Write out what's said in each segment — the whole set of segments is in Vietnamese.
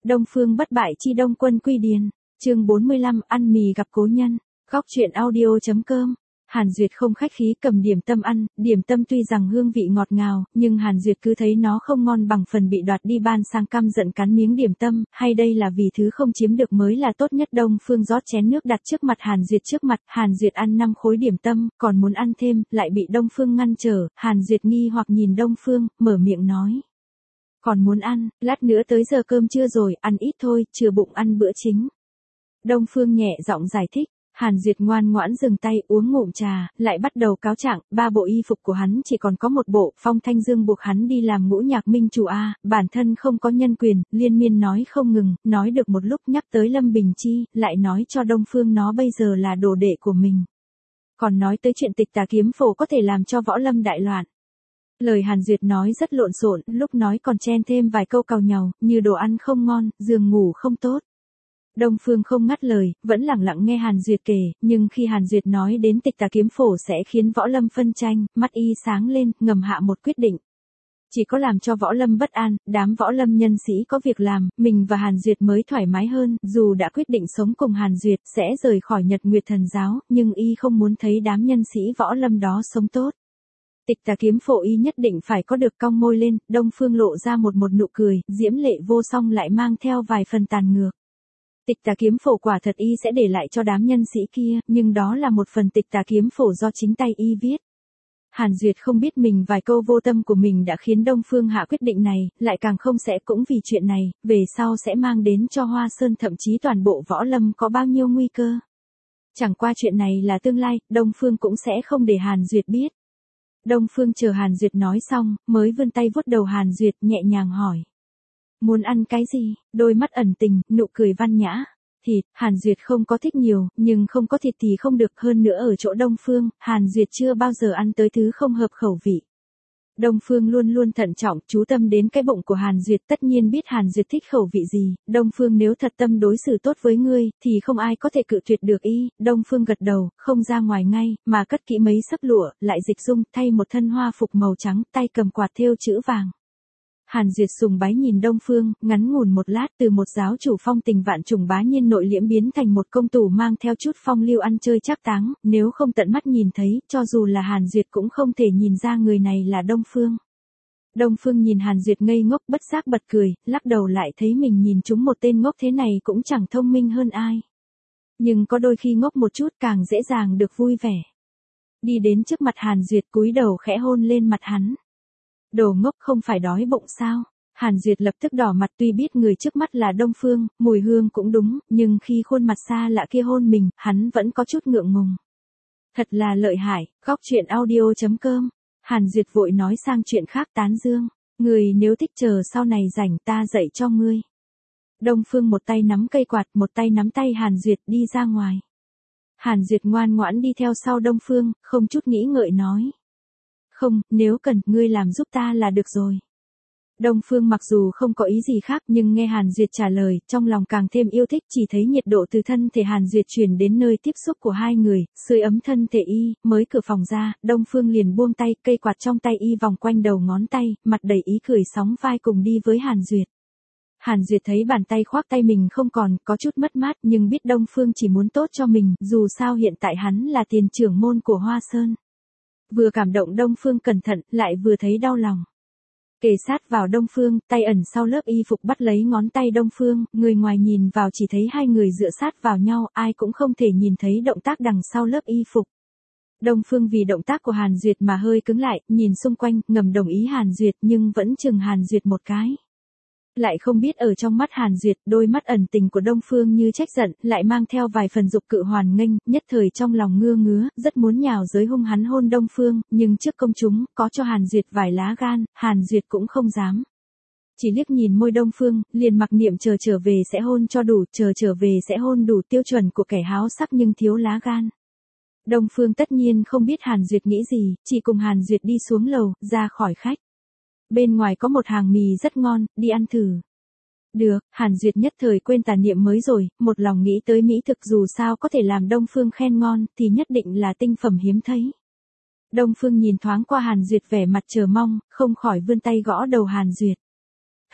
Đông Phương bất bại chi Đông Quân quy điền. Chương 45, ăn mì gặp cố nhân. Góc truyện audio.com. Hàn Duyệt không khách khí cầm điểm tâm ăn, điểm tâm tuy rằng hương vị ngọt ngào, nhưng Hàn Duyệt cứ thấy nó không ngon bằng phần bị đoạt đi ban sang, căm giận cắn miếng điểm tâm, hay đây là vì thứ không chiếm được mới là tốt nhất. Đông Phương rót chén nước đặt trước mặt Hàn Duyệt, Hàn Duyệt ăn 5 khối điểm tâm, còn muốn ăn thêm, lại bị Đông Phương ngăn trở. Hàn Duyệt nghi hoặc nhìn Đông Phương, mở miệng nói: còn muốn ăn, lát nữa tới giờ cơm trưa rồi, ăn ít thôi, chừa bụng ăn bữa chính. Đông Phương nhẹ giọng giải thích. Hàn Duyệt ngoan ngoãn dừng tay uống ngụm trà, lại bắt đầu cáo trạng, 3 bộ y phục của hắn chỉ còn có 1 bộ, Phong Thanh Dương buộc hắn đi làm ngũ nhạc minh chủ a, bản thân không có nhân quyền, liên miên nói không ngừng, nói được một lúc nhắc tới Lâm Bình Chi, lại nói cho Đông Phương nó bây giờ là đồ đệ của mình. Còn nói tới chuyện Tịch Tà Kiếm Phổ có thể làm cho võ lâm đại loạn. Lời Hàn Duyệt nói rất lộn xộn, lúc nói còn chen thêm vài câu càu nhàu, như đồ ăn không ngon, giường ngủ không tốt. Đông Phương không ngắt lời, vẫn lặng lặng nghe Hàn Duyệt kể, nhưng khi Hàn Duyệt nói đến Tịch Tà Kiếm Phổ sẽ khiến võ lâm phân tranh, mắt y sáng lên, ngầm hạ một quyết định. Chỉ có làm cho võ lâm bất an, đám võ lâm nhân sĩ có việc làm, mình và Hàn Duyệt mới thoải mái hơn, dù đã quyết định sống cùng Hàn Duyệt, sẽ rời khỏi Nhật Nguyệt Thần Giáo, nhưng y không muốn thấy đám nhân sĩ võ lâm đó sống tốt. Tịch Tà Kiếm Phổ y nhất định phải có được, cong môi lên, Đông Phương lộ ra một nụ cười, diễm lệ vô song lại mang theo vài phần tàn ngược. Tịch Tà Kiếm Phổ quả thật y sẽ để lại cho đám nhân sĩ kia, nhưng đó là một phần Tịch Tà Kiếm Phổ do chính tay y viết. Hàn Duyệt không biết mình vài câu vô tâm của mình đã khiến Đông Phương hạ quyết định này, lại càng không sẽ cũng vì chuyện này, về sau sẽ mang đến cho Hoa Sơn thậm chí toàn bộ võ lâm có bao nhiêu nguy cơ. Chẳng qua chuyện này là tương lai, Đông Phương cũng sẽ không để Hàn Duyệt biết. Đông Phương chờ Hàn Duyệt nói xong, mới vươn tay vuốt đầu Hàn Duyệt, nhẹ nhàng hỏi: muốn ăn cái gì? Đôi mắt ẩn tình, nụ cười văn nhã. Thịt, Hàn Duyệt không có thích nhiều, nhưng không có thịt thì không được, hơn nữa ở chỗ Đông Phương, Hàn Duyệt chưa bao giờ ăn tới thứ không hợp khẩu vị. Đông Phương luôn luôn thận trọng, chú tâm đến cái bụng của Hàn Duyệt, tất nhiên biết Hàn Duyệt thích khẩu vị gì. Đông Phương nếu thật tâm đối xử tốt với ngươi, thì không ai có thể cự tuyệt được y. Đông Phương gật đầu, không ra ngoài ngay, mà cất kỹ mấy xấp lụa, lại dịch dung, thay một thân hoa phục màu trắng, tay cầm quạt thêu chữ vàng. Hàn Duyệt sùng bái nhìn Đông Phương, ngắn ngủn một lát, từ một giáo chủ phong tình vạn trùng bá nhiên nội liễm biến thành một công tử mang theo chút phong lưu ăn chơi trác táng, nếu không tận mắt nhìn thấy, cho dù là Hàn Duyệt cũng không thể nhìn ra người này là Đông Phương. Đông Phương nhìn Hàn Duyệt ngây ngốc, bất giác bật cười, lắc đầu lại thấy mình nhìn trúng một tên ngốc thế này cũng chẳng thông minh hơn ai. Nhưng có đôi khi ngốc một chút càng dễ dàng được vui vẻ. Đi đến trước mặt Hàn Duyệt, cúi đầu khẽ hôn lên mặt hắn. Đồ ngốc, không phải đói bụng sao? Hàn Duyệt lập tức đỏ mặt, tuy biết người trước mắt là Đông Phương, mùi hương cũng đúng, nhưng khi khuôn mặt xa lạ kia hôn mình, hắn vẫn có chút ngượng ngùng. Thật là lợi hại. Góc truyện audio.com. Hàn Duyệt vội nói sang chuyện khác, tán dương: người nếu thích chờ sau này rảnh ta dạy cho ngươi. Đông Phương một tay nắm cây quạt, một tay nắm tay Hàn Duyệt đi ra ngoài. Hàn Duyệt ngoan ngoãn đi theo sau Đông Phương, không chút nghĩ ngợi nói: không, nếu cần, ngươi làm giúp ta là được rồi. Đông Phương mặc dù không có ý gì khác, nhưng nghe Hàn Duyệt trả lời, trong lòng càng thêm yêu thích, chỉ thấy nhiệt độ từ thân thể Hàn Duyệt chuyển đến nơi tiếp xúc của hai người, sưởi ấm thân thể y, mới cửa phòng ra, Đông Phương liền buông tay, cây quạt trong tay y vòng quanh đầu ngón tay, mặt đầy ý cười sóng vai cùng đi với Hàn Duyệt. Hàn Duyệt thấy bàn tay khoác tay mình không còn, có chút mất mát, nhưng biết Đông Phương chỉ muốn tốt cho mình, dù sao hiện tại hắn là tiền trưởng môn của Hoa Sơn. Vừa cảm động Đông Phương cẩn thận, lại vừa thấy đau lòng. Kề sát vào Đông Phương, tay ẩn sau lớp y phục bắt lấy ngón tay Đông Phương, người ngoài nhìn vào chỉ thấy hai người dựa sát vào nhau, ai cũng không thể nhìn thấy động tác đằng sau lớp y phục. Đông Phương vì động tác của Hàn Duyệt mà hơi cứng lại, nhìn xung quanh, ngầm đồng ý Hàn Duyệt nhưng vẫn chừng Hàn Duyệt một cái. Lại không biết ở trong mắt Hàn Duyệt, đôi mắt ẩn tình của Đông Phương như trách giận, lại mang theo vài phần dục cự hoàn nghênh, nhất thời trong lòng ngưa ngứa, rất muốn nhào giới hung hắn hôn Đông Phương, nhưng trước công chúng, có cho Hàn Duyệt vài lá gan, Hàn Duyệt cũng không dám. Chỉ liếc nhìn môi Đông Phương, liền mặc niệm chờ trở về sẽ hôn cho đủ, chờ trở về sẽ hôn đủ, tiêu chuẩn của kẻ háo sắc nhưng thiếu lá gan. Đông Phương tất nhiên không biết Hàn Duyệt nghĩ gì, chỉ cùng Hàn Duyệt đi xuống lầu, ra khỏi khách. Bên ngoài có một hàng mì rất ngon, đi ăn thử. Được, Hàn Duyệt nhất thời quên tà niệm mới rồi, một lòng nghĩ tới mỹ thực, dù sao có thể làm Đông Phương khen ngon, thì nhất định là tinh phẩm hiếm thấy. Đông Phương nhìn thoáng qua Hàn Duyệt vẻ mặt chờ mong, không khỏi vươn tay gõ đầu Hàn Duyệt.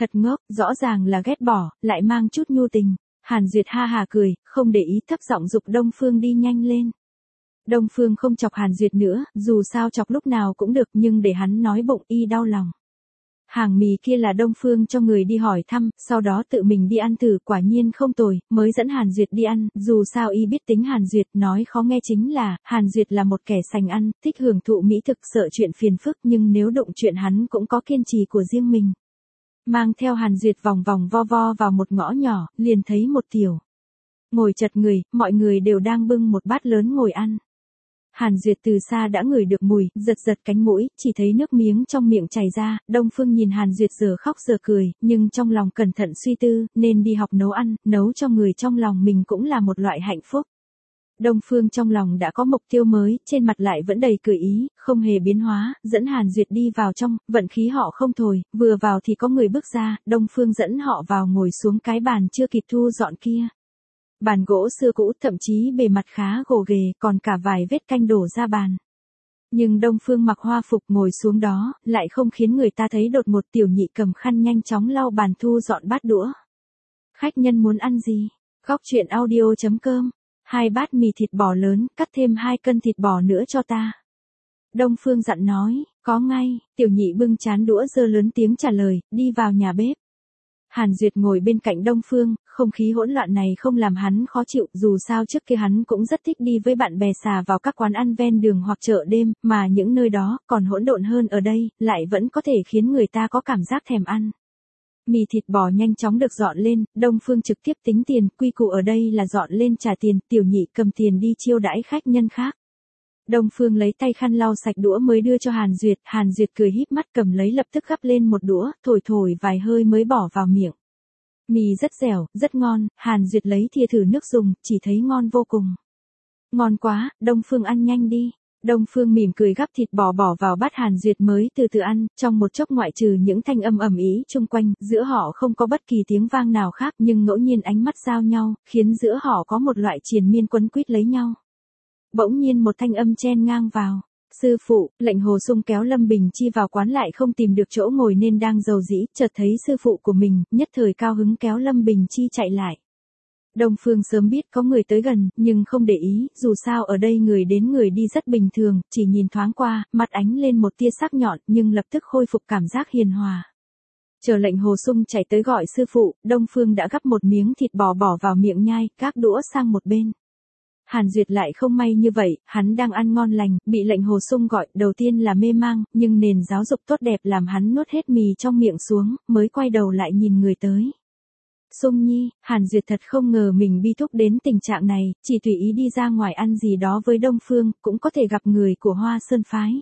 Thật ngốc, rõ ràng là ghét bỏ, lại mang chút nhu tình. Hàn Duyệt ha hà cười, không để ý thấp giọng giục Đông Phương đi nhanh lên. Đông Phương không chọc Hàn Duyệt nữa, dù sao chọc lúc nào cũng được nhưng để hắn nói bụng y đau lòng. Hàng mì kia là Đông Phương cho người đi hỏi thăm, sau đó tự mình đi ăn thử, quả nhiên không tồi, mới dẫn Hàn Duyệt đi ăn, dù sao y biết tính Hàn Duyệt, nói khó nghe chính là, Hàn Duyệt là một kẻ sành ăn, thích hưởng thụ mỹ thực, sợ chuyện phiền phức, nhưng nếu đụng chuyện hắn cũng có kiên trì của riêng mình. Mang theo Hàn Duyệt vòng vòng vo vo vào một ngõ nhỏ, liền thấy một tiểu ngồi chật người, mọi người đều đang bưng một bát lớn ngồi ăn. Hàn Duyệt từ xa đã ngửi được mùi, giật giật cánh mũi, chỉ thấy nước miếng trong miệng chảy ra, Đông Phương nhìn Hàn Duyệt giờ khóc giờ cười, nhưng trong lòng cẩn thận suy tư, nên đi học nấu ăn, nấu cho người trong lòng mình cũng là một loại hạnh phúc. Đông Phương trong lòng đã có mục tiêu mới, trên mặt lại vẫn đầy cười ý, không hề biến hóa, dẫn Hàn Duyệt đi vào trong, vận khí họ không tồi, vừa vào thì có người bước ra, Đông Phương dẫn họ vào ngồi xuống cái bàn chưa kịp thu dọn kia. Bàn gỗ xưa cũ, thậm chí bề mặt khá gồ ghề, còn cả vài vết canh đổ ra bàn. Nhưng Đông Phương mặc hoa phục ngồi xuống đó, lại không khiến người ta thấy đột ngột. Tiểu Nhị cầm khăn nhanh chóng lau bàn thu dọn bát đũa. Khách nhân muốn ăn gì? Góc truyện audio.com 2 bát mì thịt bò lớn, cắt thêm 2 cân thịt bò nữa cho ta. Đông Phương dặn nói, có ngay. Tiểu Nhị bưng chán đũa giơ lớn tiếng trả lời, đi vào nhà bếp. Hàn Duyệt ngồi bên cạnh Đông Phương, không khí hỗn loạn này không làm hắn khó chịu, dù sao trước kia hắn cũng rất thích đi với bạn bè xà vào các quán ăn ven đường hoặc chợ đêm, mà những nơi đó còn hỗn độn hơn ở đây, lại vẫn có thể khiến người ta có cảm giác thèm ăn. Mì thịt bò nhanh chóng được dọn lên, Đông Phương trực tiếp tính tiền, quy củ ở đây là dọn lên trả tiền, Tiểu Nhị cầm tiền đi chiêu đãi khách nhân khác. Đông Phương lấy tay khăn lau sạch đũa mới đưa cho Hàn Duyệt cười híp mắt cầm lấy lập tức gắp lên một đũa, thổi thổi vài hơi mới bỏ vào miệng. Mì rất dẻo, rất ngon, Hàn Duyệt lấy thìa thử nước dùng, chỉ thấy ngon vô cùng. Ngon quá, Đông Phương ăn nhanh đi. Đông Phương mỉm cười gắp thịt bò bỏ vào bát Hàn Duyệt mới từ từ ăn, trong một chốc ngoại trừ những thanh âm ầm ĩ chung quanh, giữa họ không có bất kỳ tiếng vang nào khác, nhưng ngẫu nhiên ánh mắt giao nhau, khiến giữa họ có một loại triền miên quấn quýt lấy nhau. Bỗng nhiên một thanh âm chen ngang vào. Sư phụ, Lệnh Hồ Sung kéo Lâm Bình Chi vào quán lại không tìm được chỗ ngồi nên đang rầu rĩ, chợt thấy sư phụ của mình, nhất thời cao hứng kéo Lâm Bình Chi chạy lại. Đông Phương sớm biết có người tới gần, nhưng không để ý, dù sao ở đây người đến người đi rất bình thường, chỉ nhìn thoáng qua, mặt ánh lên một tia sắc nhọn, nhưng lập tức khôi phục cảm giác hiền hòa. Chờ Lệnh Hồ Sung chạy tới gọi sư phụ, Đông Phương đã gắp một miếng thịt bò bỏ vào miệng nhai, gác đũa sang một bên. Hàn Duyệt lại không may như vậy, hắn đang ăn ngon lành, bị Lệnh Hồ Sung gọi, đầu tiên là mê mang, nhưng nền giáo dục tốt đẹp làm hắn nuốt hết mì trong miệng xuống, mới quay đầu lại nhìn người tới. Sung Nhi, Hàn Duyệt thật không ngờ mình bi thúc đến tình trạng này, chỉ tùy ý đi ra ngoài ăn gì đó với Đông Phương, cũng có thể gặp người của Hoa Sơn Phái.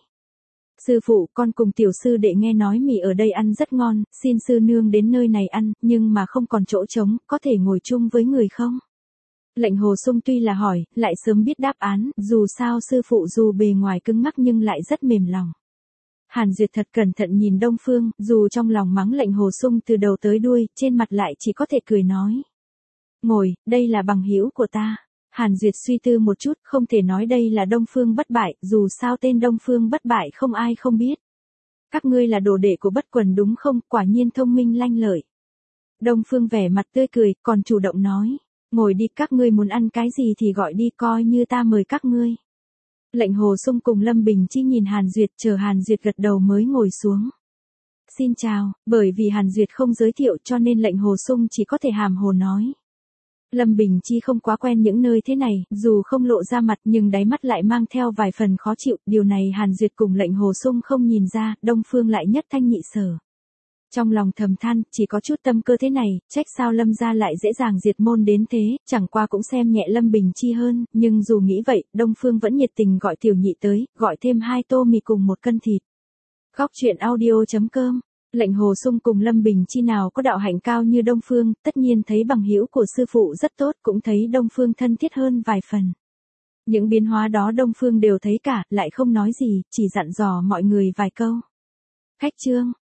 Sư phụ, con cùng tiểu sư đệ nghe nói mì ở đây ăn rất ngon, xin sư nương đến nơi này ăn, nhưng mà không còn chỗ trống, có thể ngồi chung với người không? Lệnh Hồ Sung tuy là hỏi, lại sớm biết đáp án, dù sao sư phụ dù bề ngoài cứng ngắc nhưng lại rất mềm lòng. Hàn Duyệt thật cẩn thận nhìn Đông Phương, dù trong lòng mắng Lệnh Hồ Sung từ đầu tới đuôi, trên mặt lại chỉ có thể cười nói. Ngồi, đây là bằng hữu của ta. Hàn Duyệt suy tư một chút, không thể nói đây là Đông Phương bất bại, dù sao tên Đông Phương bất bại không ai không biết. Các ngươi là đồ đệ của Bất Quần đúng không, quả nhiên thông minh lanh lợi. Đông Phương vẻ mặt tươi cười, còn chủ động nói. Ngồi đi, các ngươi muốn ăn cái gì thì gọi đi, coi như ta mời các ngươi. Lệnh Hồ Sung cùng Lâm Bình Chi nhìn Hàn Duyệt, chờ Hàn Duyệt gật đầu mới ngồi xuống. Xin chào, bởi vì Hàn Duyệt không giới thiệu cho nên Lệnh Hồ Sung chỉ có thể hàm hồ nói. Lâm Bình Chi không quá quen những nơi thế này, dù không lộ ra mặt nhưng đáy mắt lại mang theo vài phần khó chịu, điều này Hàn Duyệt cùng Lệnh Hồ Sung không nhìn ra, Đông Phương lại nhất thanh nhị sở. Trong lòng thầm than, chỉ có chút tâm cơ thế này, trách sao Lâm gia lại dễ dàng diệt môn đến thế, chẳng qua cũng xem nhẹ Lâm Bình Chi hơn, nhưng dù nghĩ vậy, Đông Phương vẫn nhiệt tình gọi Tiểu Nhị tới, gọi thêm 2 tô mì cùng 1 cân thịt. Góc truyện audio.com Lệnh Hồ Sung cùng Lâm Bình Chi nào có đạo hạnh cao như Đông Phương, tất nhiên thấy bằng hữu của sư phụ rất tốt, cũng thấy Đông Phương thân thiết hơn vài phần. Những biến hóa đó Đông Phương đều thấy cả, lại không nói gì, chỉ dặn dò mọi người vài câu. Khách trương,